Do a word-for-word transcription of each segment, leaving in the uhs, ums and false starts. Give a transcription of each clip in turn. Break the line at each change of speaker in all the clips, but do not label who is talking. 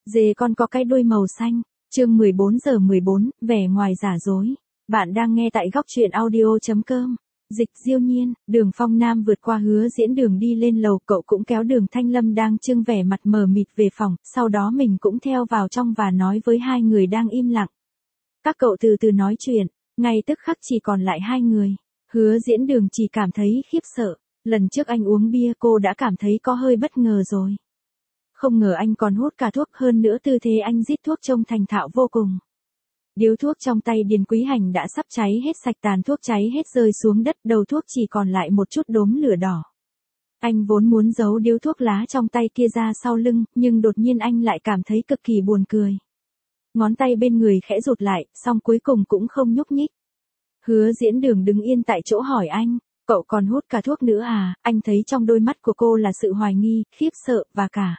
Dê con có cái đuôi màu xanh, chương mười bốn giờ mười bốn, vẻ ngoài giả dối. Bạn đang nghe tại góc truyện audio chấm com. Dịch Diêu Nhiên, Đường Phong Nam vượt qua Hứa Diễn Đường đi lên lầu, cậu cũng kéo Đường Thanh Lâm đang trưng vẻ mặt mờ mịt về phòng, sau đó mình cũng theo vào trong và nói với hai người đang im lặng. Các cậu từ từ nói chuyện, ngay tức khắc chỉ còn lại hai người. Hứa Diễn Đường chỉ cảm thấy khiếp sợ, lần trước anh uống bia cô đã cảm thấy có hơi bất ngờ rồi. Không ngờ anh còn hút cả thuốc, hơn nữa tư thế anh rít thuốc trông thành thạo vô cùng. Điếu thuốc trong tay Điền Quý Hành đã sắp cháy hết sạch, tàn thuốc cháy hết rơi xuống đất, đầu thuốc chỉ còn lại một chút đốm lửa đỏ. Anh vốn muốn giấu điếu thuốc lá trong tay kia ra sau lưng, nhưng đột nhiên anh lại cảm thấy cực kỳ buồn cười. Ngón tay bên người khẽ rụt lại, xong cuối cùng cũng không nhúc nhích. Hứa Diễn Đường đứng yên tại chỗ hỏi anh, cậu còn hút cả thuốc nữa à? Anh thấy trong đôi mắt của cô là sự hoài nghi, khiếp sợ và cả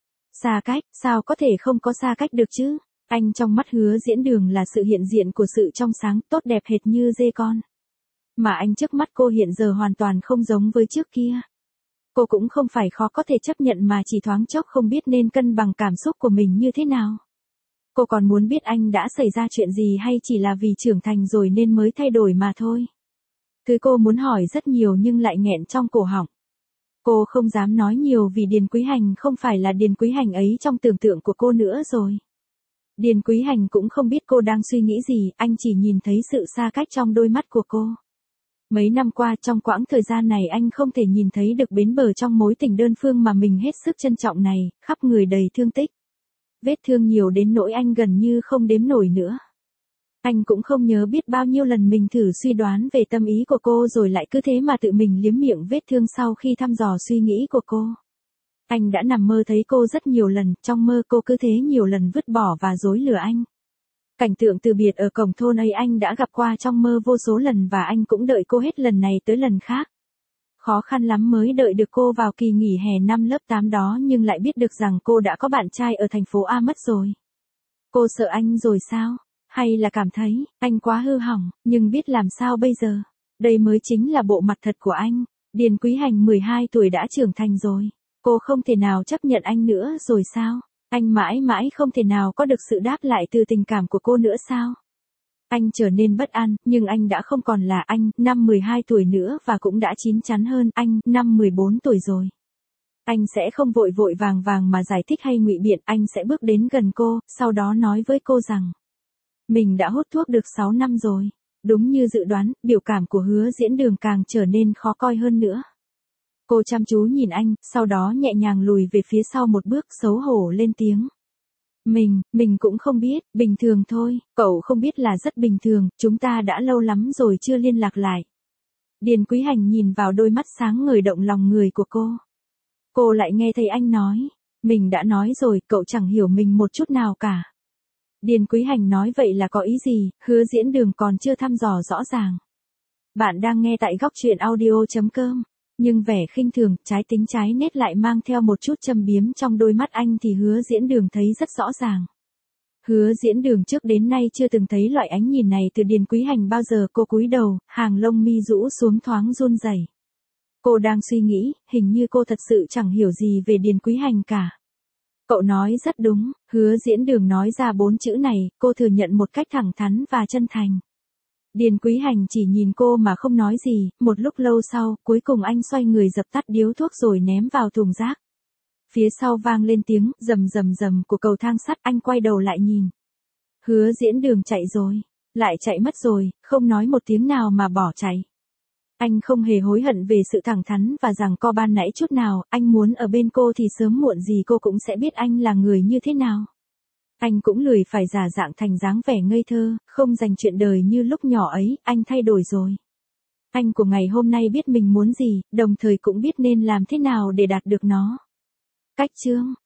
xa cách. Sao có thể không có xa cách được chứ? Anh trong mắt Hứa Diễn Đường là sự hiện diện của sự trong sáng, tốt đẹp hệt như dê con. Mà anh trước mắt cô hiện giờ hoàn toàn không giống với trước kia. Cô cũng không phải khó có thể chấp nhận mà chỉ thoáng chốc không biết nên cân bằng cảm xúc của mình như thế nào. Cô còn muốn biết anh đã xảy ra chuyện gì hay chỉ là vì trưởng thành rồi nên mới thay đổi mà thôi. Thứ cô muốn hỏi rất nhiều nhưng lại nghẹn trong cổ họng. Cô không dám nói nhiều vì Điền Quý Hành không phải là Điền Quý Hành ấy trong tưởng tượng của cô nữa rồi. Điền Quý Hành cũng không biết cô đang suy nghĩ gì, anh chỉ nhìn thấy sự xa cách trong đôi mắt của cô. Mấy năm qua trong quãng thời gian này anh không thể nhìn thấy được bến bờ trong mối tình đơn phương mà mình hết sức trân trọng này, khắp người đầy thương tích. Vết thương nhiều đến nỗi anh gần như không đếm nổi nữa. Anh cũng không nhớ biết bao nhiêu lần mình thử suy đoán về tâm ý của cô rồi lại cứ thế mà tự mình liếm miệng vết thương sau khi thăm dò suy nghĩ của cô. Anh đã nằm mơ thấy cô rất nhiều lần, trong mơ cô cứ thế nhiều lần vứt bỏ và dối lừa anh. Cảnh tượng từ biệt ở cổng thôn ấy anh đã gặp qua trong mơ vô số lần và anh cũng đợi cô hết lần này tới lần khác. Khó khăn lắm mới đợi được cô vào kỳ nghỉ hè năm lớp tám đó nhưng lại biết được rằng cô đã có bạn trai ở thành phố A mất rồi. Cô sợ anh rồi sao? Hay là cảm thấy anh quá hư hỏng, nhưng biết làm sao bây giờ? Đây mới chính là bộ mặt thật của anh. Điền Quý Hành mười hai tuổi đã trưởng thành rồi. Cô không thể nào chấp nhận anh nữa rồi sao? Anh mãi mãi không thể nào có được sự đáp lại từ tình cảm của cô nữa sao? Anh trở nên bất an, nhưng anh đã không còn là anh, năm mười hai tuổi nữa và cũng đã chín chắn hơn anh, năm mười bốn tuổi rồi. Anh sẽ không vội vội vàng vàng mà giải thích hay ngụy biện, anh sẽ bước đến gần cô, sau đó nói với cô rằng mình đã hút thuốc được sáu năm rồi. Đúng như dự đoán, biểu cảm của Hứa Diễn Đường càng trở nên khó coi hơn nữa. Cô chăm chú nhìn anh, sau đó nhẹ nhàng lùi về phía sau một bước, xấu hổ lên tiếng. Mình, mình cũng không biết, bình thường thôi, cậu không biết là rất bình thường, chúng ta đã lâu lắm rồi chưa liên lạc lại. Điền Quý Hành nhìn vào đôi mắt sáng ngời động lòng người của cô. Cô lại nghe thấy anh nói, mình đã nói rồi, cậu chẳng hiểu mình một chút nào cả. Điền Quý Hành nói vậy là có ý gì? Hứa Diễn Đường còn chưa thăm dò rõ ràng. Bạn đang nghe tại góc truyện audio chấm com. Nhưng vẻ khinh thường, trái tính trái nết lại mang theo một chút châm biếm trong đôi mắt anh thì Hứa Diễn Đường thấy rất rõ ràng. Hứa Diễn Đường trước đến nay chưa từng thấy loại ánh nhìn này từ Điền Quý Hành bao giờ. Cô cúi đầu, hàng lông mi rũ xuống thoáng run rẩy. Cô đang suy nghĩ, hình như cô thật sự chẳng hiểu gì về Điền Quý Hành cả. Cậu nói rất đúng, Hứa Diễn Đường nói ra bốn chữ này, cô thừa nhận một cách thẳng thắn và chân thành. Điền Quý Hành chỉ nhìn cô mà không nói gì, một lúc lâu sau, cuối cùng anh xoay người dập tắt điếu thuốc rồi ném vào thùng rác. Phía sau vang lên tiếng rầm rầm rầm của cầu thang sắt, anh quay đầu lại nhìn. Hứa Diễn Đường chạy rồi, lại chạy mất rồi, không nói một tiếng nào mà bỏ chạy. Anh không hề hối hận về sự thẳng thắn và rằng co ban nãy chút nào, anh muốn ở bên cô thì sớm muộn gì cô cũng sẽ biết anh là người như thế nào. Anh cũng lười phải giả dạng thành dáng vẻ ngây thơ, không dành chuyện đời như lúc nhỏ ấy, anh thay đổi rồi. Anh của ngày hôm nay biết mình muốn gì, đồng thời cũng biết nên làm thế nào để đạt được nó. Cách chương